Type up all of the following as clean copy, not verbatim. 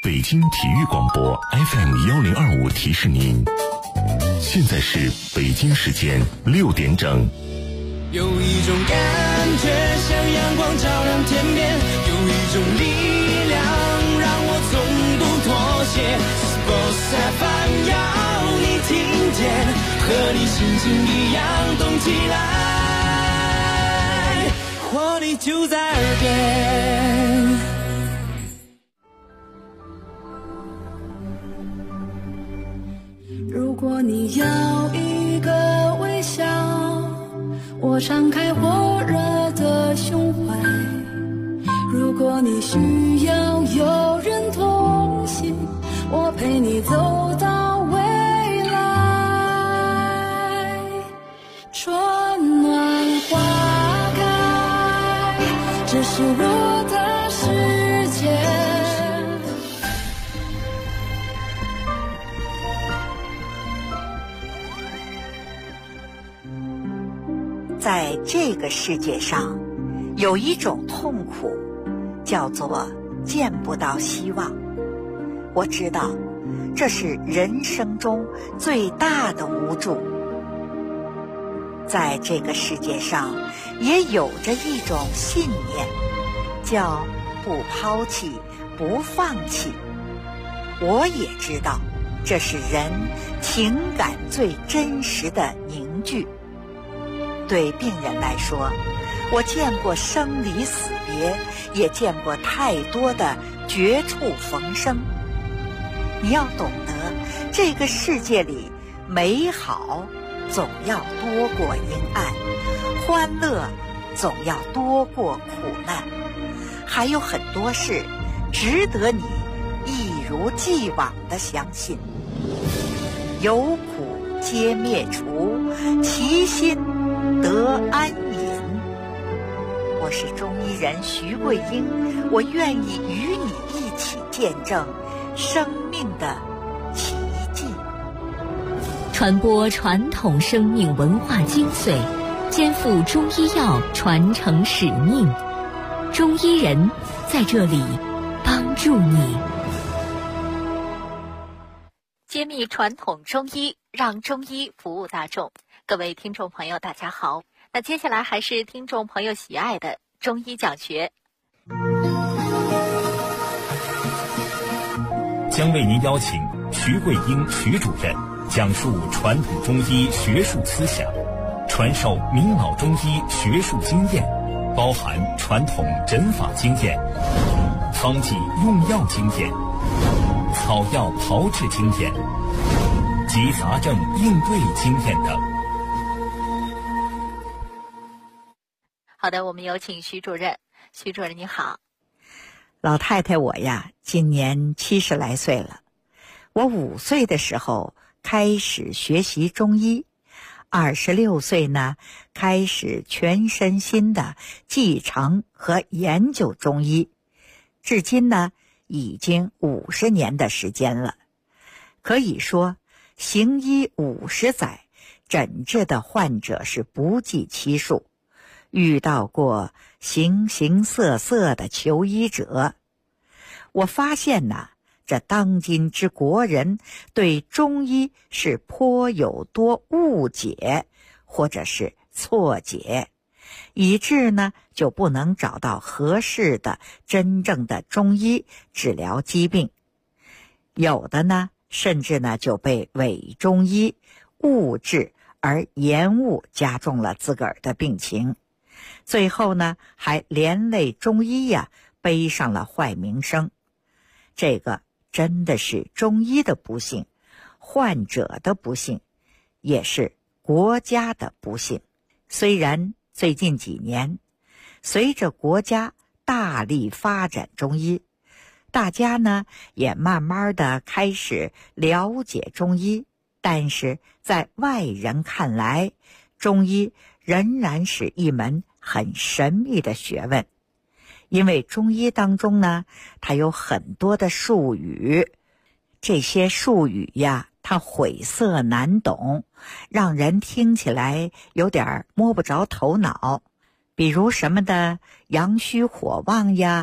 北京体育广播 FM1025提示您，现在是北京时间6点整。 有一种感觉像阳光照亮天边，有一种力量让我从不妥协。Sports FM 要你听见，和你心情一样动起来，活力就在耳边。 如果你要一个微笑，我敞开火热的胸怀。如果你需要有人同行，我陪你走到未来。春暖花开，这是我的世界。 在这个世界上，有一种痛苦，叫做见不到希望。我知道，这是人生中最大的无助。在这个世界上，也有着一种信念，叫不抛弃，不放弃。我也知道，这是人情感最真实的凝聚。对病人来说，我见过生离死别，也见过太多的绝处逢生。你要懂得，这个世界里美好总要多过阴暗，欢乐总要多过苦难，还有很多事值得你一如既往地相信。有苦皆灭除，其心得安隐。我是中医人徐桂英，我愿意与你一起见证生命的奇迹， 传播传统生命文化精髓，肩负中医药传承使命。中医人在这里帮助你，揭秘传统中医，让中医服务大众。各位听众朋友大家好，那接下来还是听众朋友喜爱的中医讲学， 将为您邀请徐桂英徐主任讲述传统中医学术思想，传授名老中医学术经验，包含传统诊法经验、方剂用药经验、草药炮制经验及杂症应对经验等。 好的，我们有请徐主任。徐主任你好。 老太太我呀，今年70来岁了。我5岁的时候开始学习中医，26岁呢开始全身心的继承和研究中医，至今呢已经50年的时间了。可以说行医50载，诊治的患者是不计其数，遇到过形形色色的求医者。我发现呐，这当今之国人对中医是颇有多误解或者是错解，以致呢就不能找到合适的真正的中医治疗疾病。有的呢甚至呢就被伪中医误治，而延误加重了自个儿的病情，最后呢还连累中医呀背上了坏名声。这个真的是中医的不幸，患者的不幸，也是国家的不幸。虽然最近几年随着国家大力发展中医，大家呢也慢慢的开始了解中医，但是在外人看来，中医仍然是一门很神秘的学问。因为中医当中呢，它有很多的术语，这些术语呀，它晦涩难懂，让人听起来有点摸不着头脑。比如什么的阳虚火旺呀、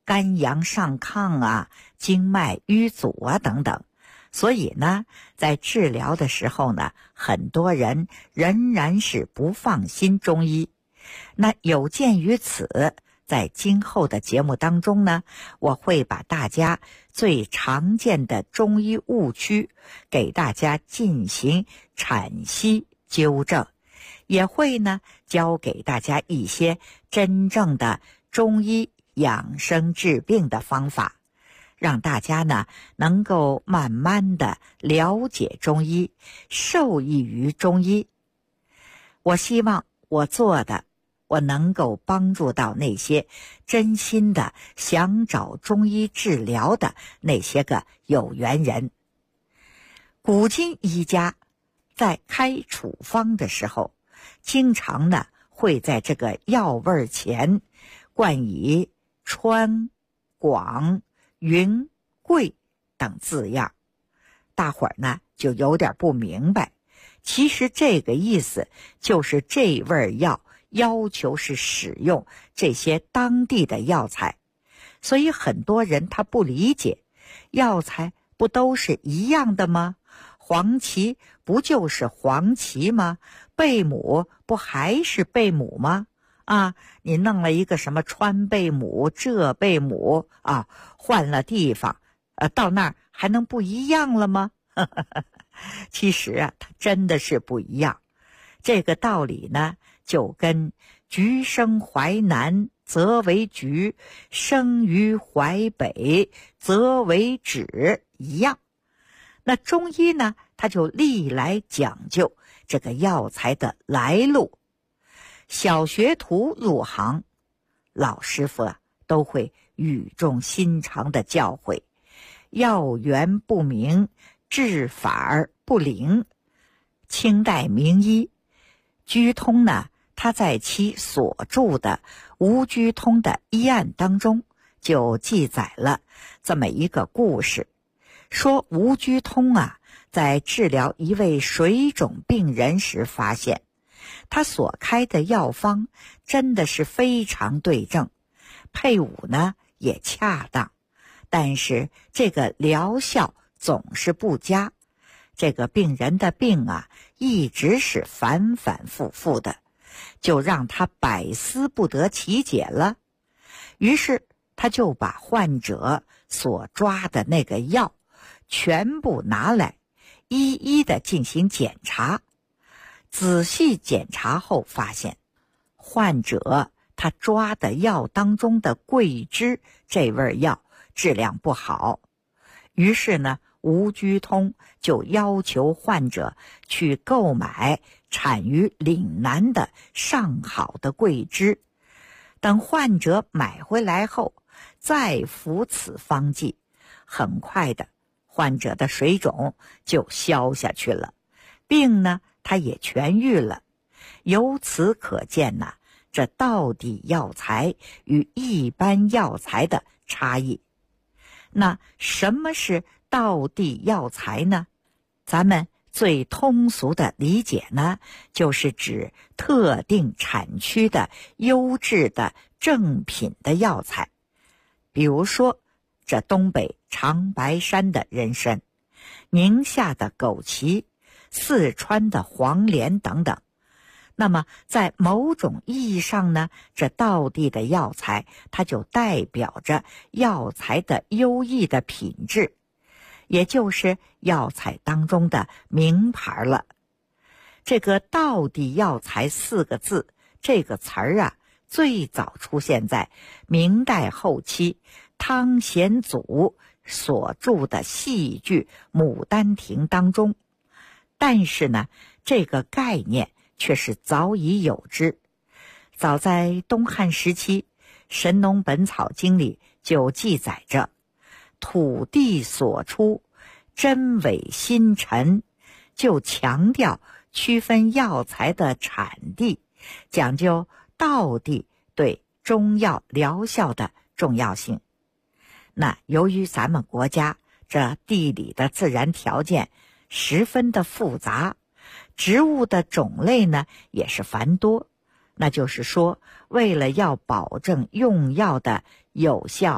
肝阳上亢啊、经脉淤阻啊等等。所以呢，在治疗的时候呢，很多人仍然是不放心中医。那有鉴于此，在今后的节目当中呢，我会把大家最常见的中医误区给大家进行阐析纠正，也会呢教给大家一些真正的中医养生治病的方法，让大家呢能够慢慢的了解中医，受益于中医。我希望我做的，我能够帮助到那些真心的想找中医治疗的那些个有缘人。古今医家在开处方的时候，经常呢会在这个药味前冠以川、广、云、贵等字样，大伙儿呢就有点不明白。其实这个意思就是这味药要求是使用这些当地的药材，所以很多人他不理解，药材不都是一样的吗？黄芪不就是黄芪吗？贝母不还是贝母吗？啊，你弄了一个什么川贝母、浙贝母啊，换了地方，到那儿还能不一样了吗？其实啊，它真的是不一样。这个道理呢，就跟橘生淮南则为橘，生于淮北则为枳一样。那中医呢，它就历来讲究这个药材的来路。小学徒入行，老师傅都会语重心长的教诲：药源不明，治法不灵。清代名医居通呢，他在其所著的《吴居通的医案》当中就记载了这么一个故事，说吴居通啊，在治疗一位水肿病人时发现，他所开的药方真的是非常对症，配伍呢也恰当，但是这个疗效总是不佳。这个病人的病啊，一直是反反复复的，就让他百思不得其解了。于是他就把患者所抓的那个药全部拿来，一一的进行检查。仔细检查后发现，患者他抓的药当中的桂枝这味药质量不好。于是呢，吴居通就要求患者去购买产于岭南的上好的桂枝，等患者买回来后再服此方剂，很快的患者的水肿就消下去了，病呢他也痊愈了。由此可见呢，这道地药材与一般药材的差异。那什么是道地药材呢？咱们最通俗的理解呢，就是指特定产区的优质的正品的药材。比如说这东北长白山的人参，宁夏的枸杞，四川的黄连等等。那么在某种意义上呢，这道地的药材它就代表着药材的优异的品质，也就是药材当中的名牌了。这个道地药材4个字，这个词儿啊，最早出现在明代后期汤显祖所著的戏剧《牡丹亭》当中，但是呢，这个概念却是早已有之。早在东汉时期，《神农本草经》里就记载着土地所出，真伪新陈，就强调区分药材的产地，讲究道地对中药疗效的重要性。那由于咱们国家这地理的自然条件十分的复杂，植物的种类呢也是繁多，那就是说，为了要保证用药的有效、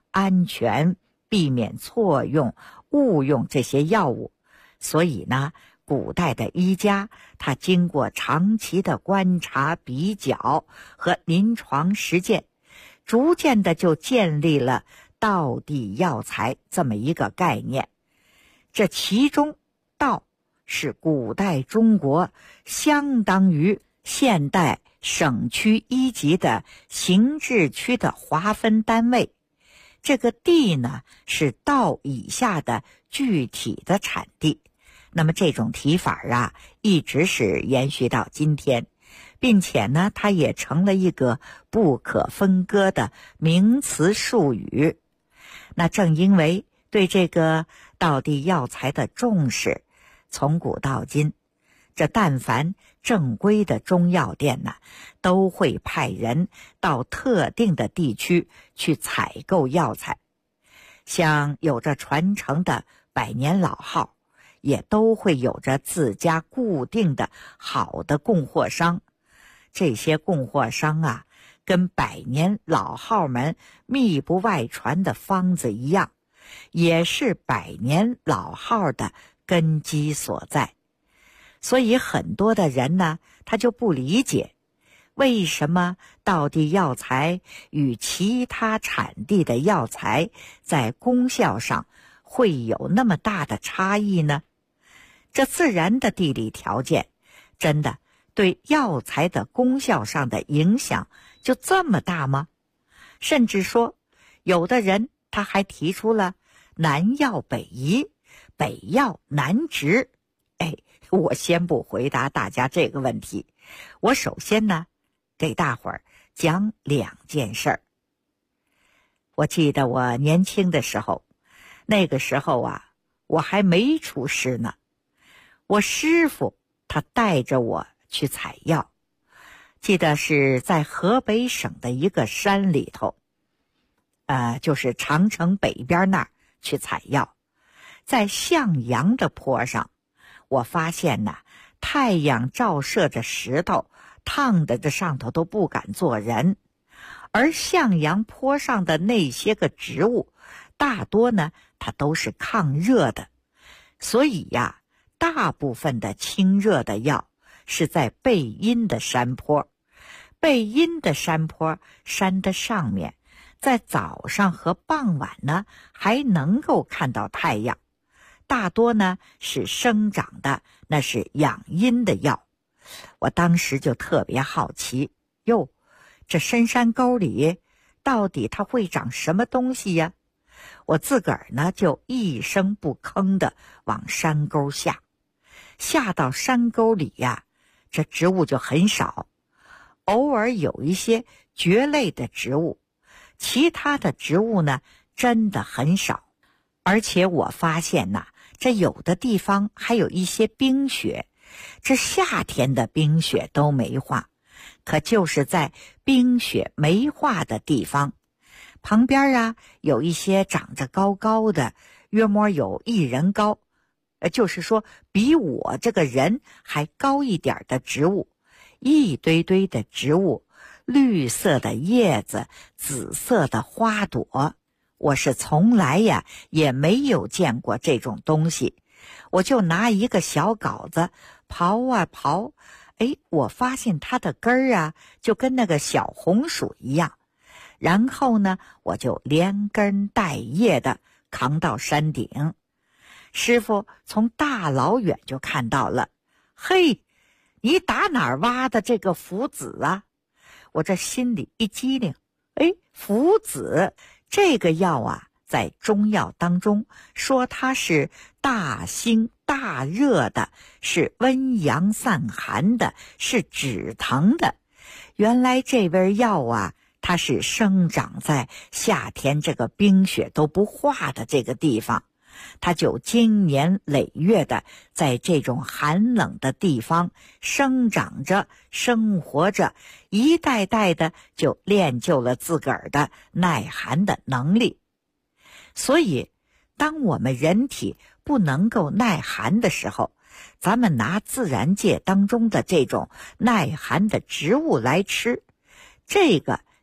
安全，避免错用、误用这些药物。所以呢，古代的医家他经过长期的观察、比较和临床实践，逐渐的就建立了道地药材这么一个概念。这其中道是古代中国相当于现代省区一级的行制区的划分单位，这个地呢是道以下的具体的产地。那么这种提法啊，一直是延续到今天，并且呢，它也成了一个不可分割的名词术语。那正因为对这个道地药材的重视，从古到今，这但凡正规的中药店呢，都会派人到特定的地区去采购药材。像有着传承的百年老号，也都会有着自家固定的好的供货商。这些供货商啊，跟百年老号们密不外传的方子一样，也是百年老号的根基所在。所以很多的人呢，他就不理解，为什么道地药材与其他产地的药材在功效上会有那么大的差异呢？这自然的地理条件真的对药材的功效上的影响就这么大吗？甚至说，有的人他还提出了南药北移，北药南植。我先不回答大家这个问题，我首先呢，给大伙儿讲2件事儿。我记得我年轻的时候，那个时候啊，我还没出师呢。我师傅他带着我去采药，记得是在河北省的一个山里头，就是长城北边那儿去采药。在向阳的坡上，我发现呢，太阳照射着石头，烫得这上头都不敢坐人。而向阳坡上的那些个植物，大多呢，它都是抗热的，所以呀，大部分的清热的药是在背阴的山坡。背阴的山坡，山的上面，在早上和傍晚呢，还能够看到太阳。大多呢是生长的，那是养阴的药。我当时就特别好奇，哟，这深山沟里到底它会长什么东西呀？我自个儿呢就一声不吭的往山沟下到山沟里呀，这植物就很少，偶尔有一些蕨类的植物，其他的植物呢真的很少。而且我发现呐，这有的地方还有一些冰雪，这夏天的冰雪都没化，可就是在冰雪没化的地方，旁边啊有一些长着高高的，约摸有1人高，就是说比我这个人还高一点的植物，一堆堆的植物，绿色的叶子，紫色的花朵。我是从来呀也没有见过这种东西。我就拿一个小镐子刨啊刨，我发现它的根儿啊就跟那个小红薯一样。然后呢，我就连根带叶的扛到山顶。师傅从大老远就看到了，嘿，你打哪儿挖的这个附子啊？我这心里一激灵，附子这个药啊，在中药当中说它是大辛大热的，是温阳散寒的，是止疼的。原来这味药啊，它是生长在夏天这个冰雪都不化的这个地方，它就经年累月的在这种寒冷的地方生长着，生活着，一代代的就练就了自个儿的耐寒的能力。所以当我们人体不能够耐寒的时候，咱们拿自然界当中的这种耐寒的植物来吃，这个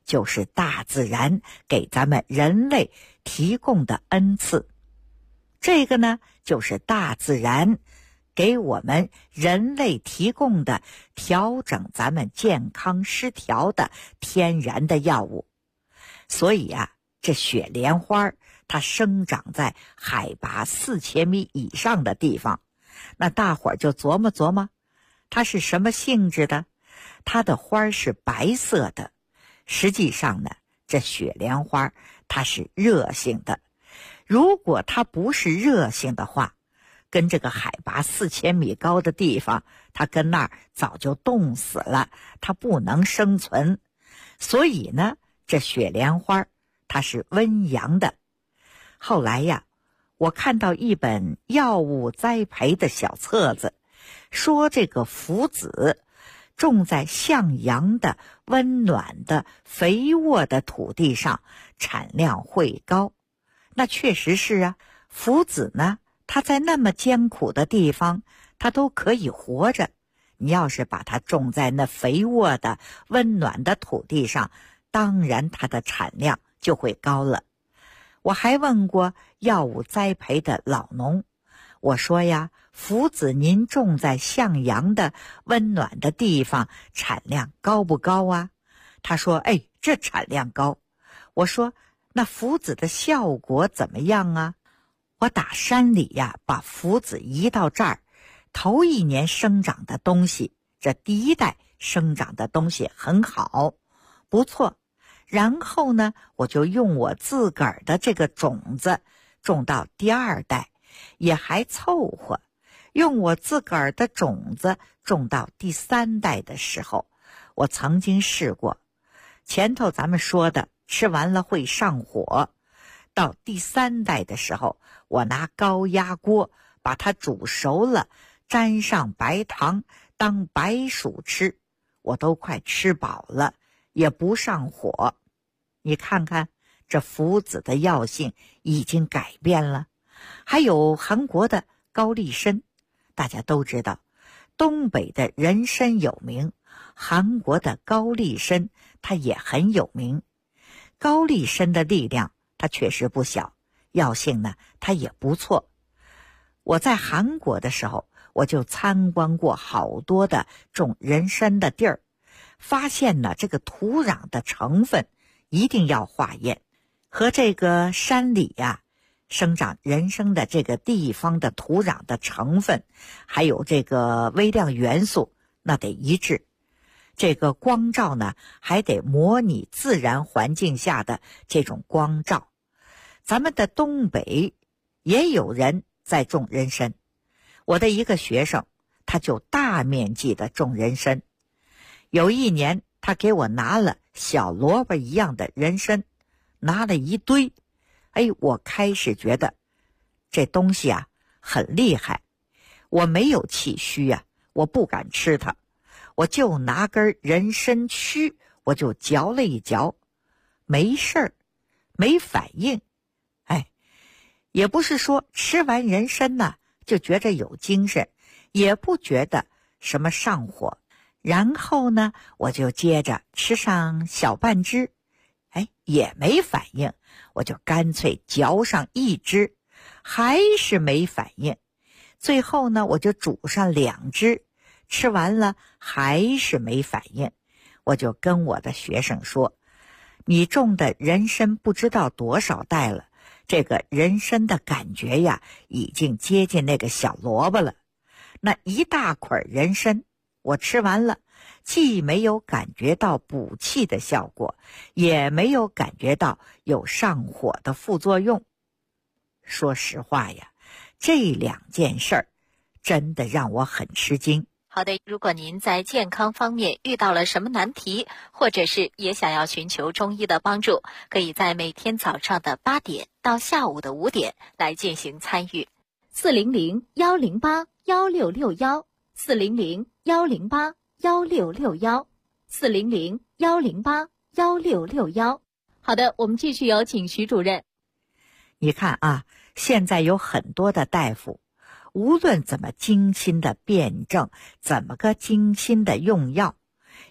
就是大自然给咱们人类提供的恩赐。这个呢，就是大自然给我们人类提供的调整咱们健康失调的天然的药物。所以啊，这雪莲花它生长在海拔4000米以上的地方，那大伙儿就琢磨琢磨，它是什么性质的？它的花是白色的。实际上呢，这雪莲花它是热性的。如果它不是热性的话，跟这个海拔4000米高的地方，它跟那儿早就冻死了，它不能生存。所以呢，这雪莲花它是温阳的。后来呀，我看到一本药物栽培的小册子，说这个榆子种在向阳的、温暖的、肥沃的土地上，产量会高。那确实是啊，榆子呢，它在那么艰苦的地方，它都可以活着。你要是把它种在那肥沃的、温暖的土地上，当然它的产量就会高了。我还问过药物栽培的老农，我说呀，榆子您种在向阳的温暖的地方，产量高不高啊？他说，这产量高。我说，那榆子的效果怎么样啊？我打山里呀，把榆子移到这儿，头一年生长的东西，这第一代生长的东西很好，不错。然后呢，我就用我自个儿的这个种子种到第二代，也还凑合。用我自个儿的种子种到第3代的时候，我曾经试过。前头咱们说的吃完了会上火，到第3代的时候，我拿高压锅把它煮熟了，沾上白糖当白薯吃，我都快吃饱了，也不上火。你看看这榆子的药性已经改变了。还有韩国的高丽参，大家都知道，东北的人参有名，韩国的高丽参它也很有名。高丽参的力量它确实不小，药性呢它也不错。我在韩国的时候，我就参观过好多的种人参的地儿，发现呢这个土壤的成分一定要化验，和这个山里呀生长人参的这个地方的土壤的成分，还有这个微量元素，那得一致。这个光照呢，还得模拟自然环境下的这种光照。咱们的东北也有人在种人参，我的一个学生，他就大面积的种人参。有一年，他给我拿了小萝卜一样的人参，拿了一堆。我开始觉得这东西啊很厉害，我没有气虚啊，我不敢吃它，我就拿根人参须，我就嚼了一嚼，没事儿，没反应。也不是说吃完人参呢就觉着有精神，也不觉得什么上火。然后呢，我就接着吃上小半只，也没反应，我就干脆嚼上一只，还是没反应。最后呢，我就煮上2只，吃完了还是没反应。我就跟我的学生说，你种的人参不知道多少代了，这个人参的感觉呀，已经接近那个小萝卜了。那一大捆人参，我吃完了，既没有感觉到补气的效果，也没有感觉到有上火的副作用。说实话呀，这2件事儿真的让我很吃惊。 好的，如果您在健康方面遇到了什么难题，或者是也想要寻求中医的帮助，可以在每天早上的8点到下午的5点来进行参与。400-108-1661，400-108-1661，400-108-1661。好的，我们继续有请徐主任。 你看啊，现在有很多的大夫，无论怎么精心的辩证，怎么个精心的用药，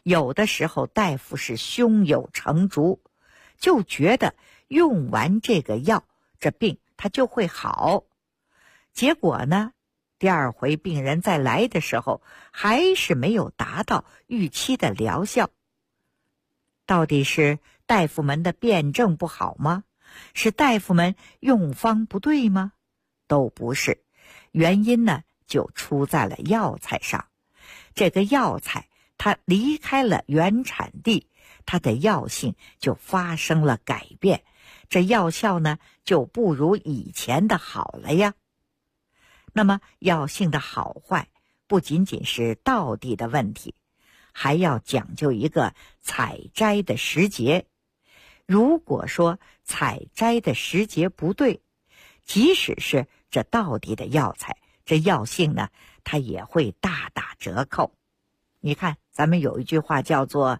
有的时候大夫是胸有成竹，就觉得用完这个药，这病它就会好。结果呢，第二回病人再来的时候，还是没有达到预期的疗效。到底是大夫们的辩证不好吗？是大夫们用方不对吗？都不是，原因呢就出在了药材上。这个药材它离开了原产地，它的药性就发生了改变，这药效呢就不如以前的好了呀。那么药性的好坏不仅仅是道地的问题，还要讲究一个采摘的时节。如果说采摘的时节不对，即使是这道地的药材，这药性呢它也会大打折扣。你看咱们有一句话叫做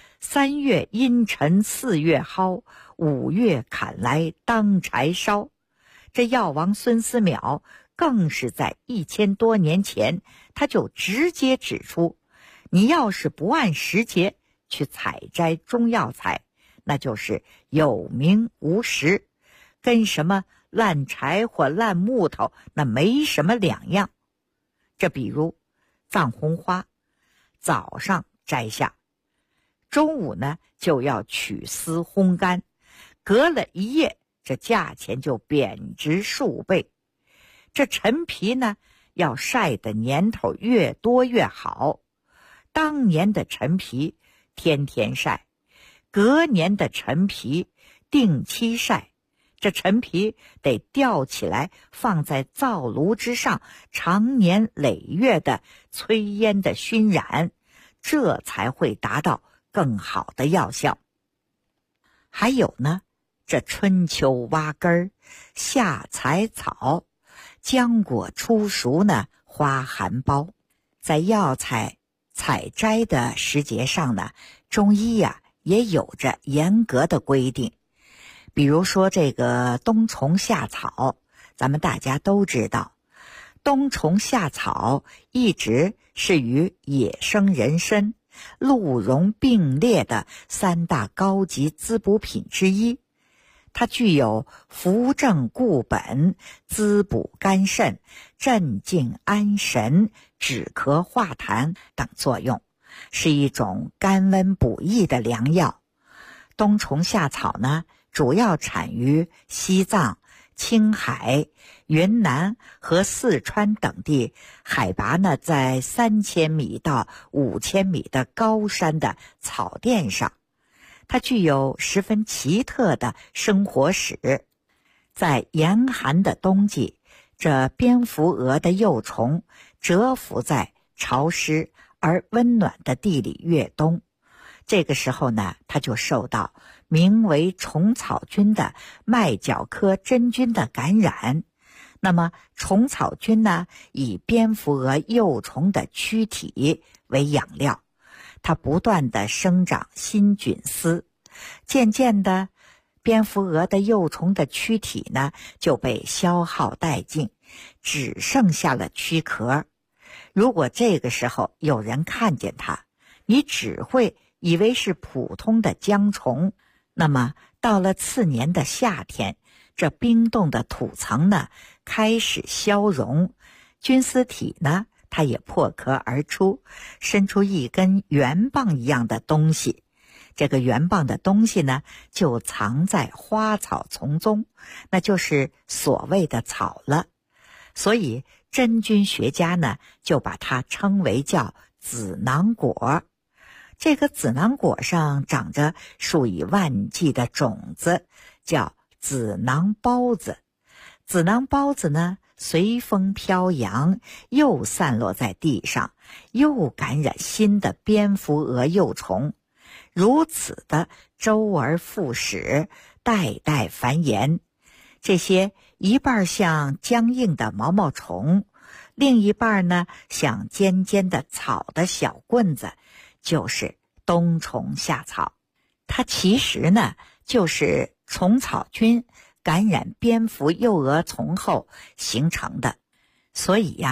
3月阴沉4月蒿，5月砍来当柴烧。这药王孙思邈更是在1000多年前，他就直接指出，你要是不按时节去采摘中药材，那就是有名无实，跟什么烂柴火烂木头那没什么两样。这比如藏红花，早上摘下，中午呢就要取丝烘干，隔了一夜，这价钱就贬值数倍。这陈皮呢要晒的年头越多越好，当年的陈皮天天晒，隔年的陈皮定期晒。这陈皮得吊起来放在灶炉之上，长年累月的炊烟的熏染，这才会达到更好的药效。还有呢，这春秋挖根儿，夏采草，浆果初熟呢花含苞。在药材采摘的时节上呢，中医呀也有着严格的规定。比如说这个冬虫夏草，咱们大家都知道，冬虫夏草一直是与野生人参、鹿茸并列的3大高级滋补品之一。它具有扶正固本、滋补肝肾、镇静安神、止咳化痰等作用，是一种甘温补益的良药。冬虫夏草呢，主要产于西藏、青海、云南和四川等地，海拔呢在3000米到5000米的高山的草甸上。它具有十分奇特的生活史。在严寒的冬季，这蝙蝠蛾的幼虫蛰伏在潮湿而温暖的地里越冬。这个时候呢，它就受到名为虫草菌的麦角科真菌的感染。那么虫草菌呢，以蝙蝠蛾幼虫的躯体为养料，它不断地生长新菌丝，渐渐的蝙蝠蛾的幼虫的躯体呢就被消耗殆尽，只剩下了躯壳。如果这个时候有人看见它，你只会以为是普通的浆虫。那么到了次年的夏天，这冰冻的土层呢开始消融，菌丝体呢它也破壳而出，伸出一根圆棒一样的东西。这个圆棒的东西呢就藏在花草丛中，那就是所谓的草了。所以真菌学家呢就把它称为叫子囊果。这个子囊果上长着数以万计的种子，叫子囊孢子。子囊孢子呢随风飘扬，又散落在地上，又感染新的蝙蝠蛾幼虫，如此的周而复始，代代繁衍。这些一半像僵硬的毛毛虫，另一半呢像尖尖的草的小棍子，就是冬虫夏草。它其实呢就是虫草菌感染蝙蝠幼蛾丛后形成的。所以呀，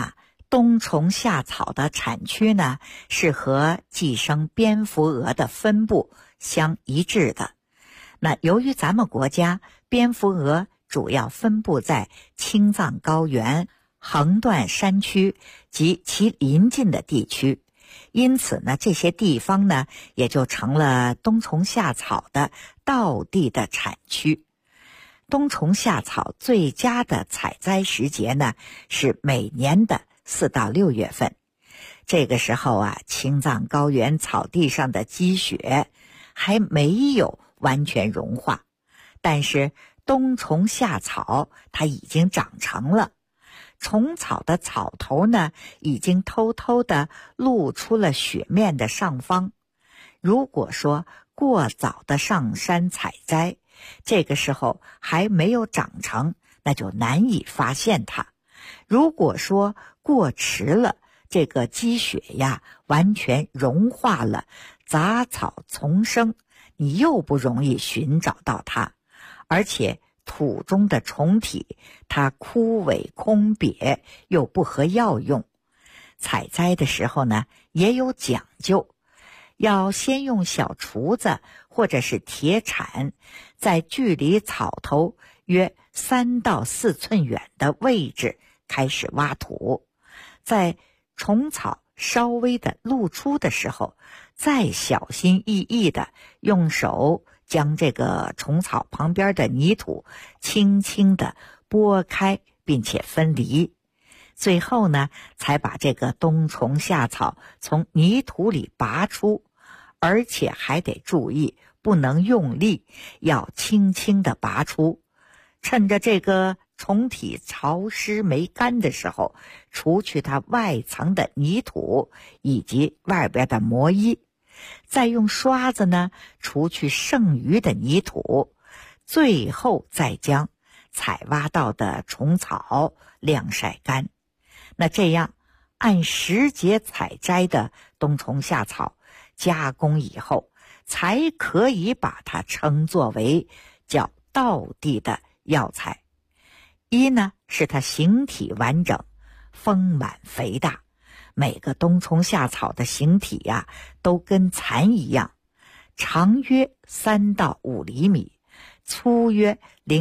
冬虫夏草的产区呢，是和寄生蝙蝠蛾的分布相一致的。那由于咱们国家蝙蝠蛾主要分布在青藏高原、横断山区及其邻近的地区，因此呢，这些地方呢也就成了冬虫夏草的道地的产区。冬虫夏草最佳的采摘时节呢，是每年的4到6月份。这个时候啊，青藏高原草地上的积雪还没有完全融化，但是冬虫夏草它已经长成了，虫草的草头呢，已经偷偷地露出了雪面的上方。如果说过早的上山采摘，这个时候还没有长成，那就难以发现它。如果说过迟了，这个积雪呀完全融化了，杂草丛生，你又不容易寻找到它。而且土中的虫体它枯萎空瘪，又不合药用。采摘的时候呢也有讲究，要先用小锄子或者是铁铲，在距离草头约3到4寸远的位置开始挖土，在虫草稍微的露出的时候，再小心翼翼的用手将这个虫草旁边的泥土轻轻地拨开并且分离，最后呢才把这个冬虫夏草从泥土里拔出，而且还得注意不能用力，要轻轻地拔出。趁着这个虫体潮湿没干的时候，除去它外层的泥土以及外边的膜衣，再用刷子呢除去剩余的泥土，最后再将采挖到的虫草晾晒干。那这样按时节采摘的冬虫夏草加工以后，才可以把它称作为叫道地的药材。一呢是它形体完整，丰满肥大，每个冬虫夏草的形体呀都跟蚕一样，长约3到5厘米，粗约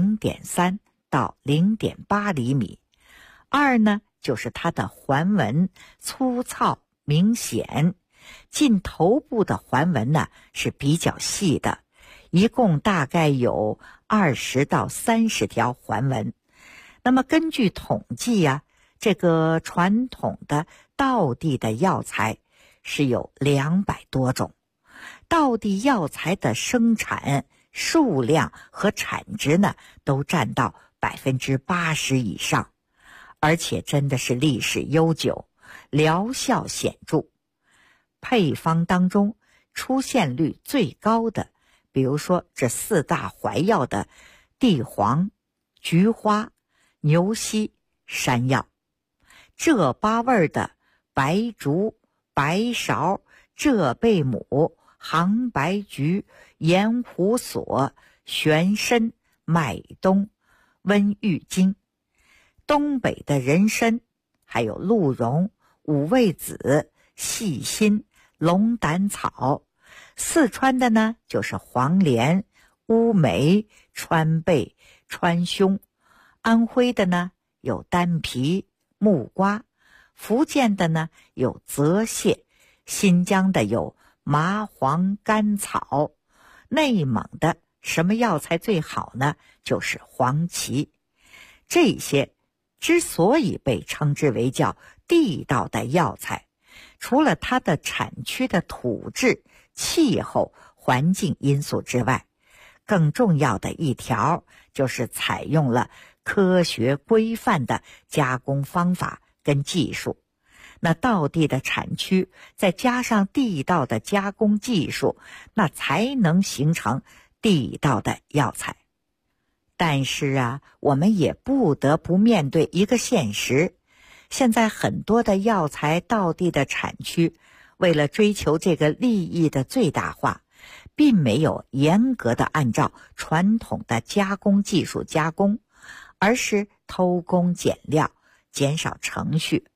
0.3到0.8厘米。二呢就是它的环纹粗糙明显，近头部的环纹呢是比较细的，一共大概有20到30条环纹。那么根据统计呀，这个传统的道地的药材是有200多种，道地药材的生产数量和产值呢都占到80%以上，而且真的是历史悠久，疗效显著。配方当中出现率最高的，比如说这4大怀药的地黄、菊花、牛膝、山药，浙八味的白术、白芍、浙贝母、杭白菊、盐胡索、玄参、麦冬、温郁金，东北的人参，还有鹿茸、五味子、细辛、龙胆草，四川的呢就是黄连、乌梅、川贝、川芎，安徽的呢有丹皮、木瓜，福建的呢有泽泻，新疆的有麻黄甘草，内蒙的什么药材最好呢？就是黄芪。这些之所以被称之为叫地道的药材，除了它的产区的土质、气候、环境因素之外，更重要的一条就是采用了科学规范的加工方法跟技术。那道地的产区再加上地道的加工技术，那才能形成地道的药材。但是啊，我们也不得不面对一个现实，现在很多的药材道地的产区，为了追求这个利益的最大化，并没有严格的按照传统的加工技术加工，而是偷工减料，减少程序，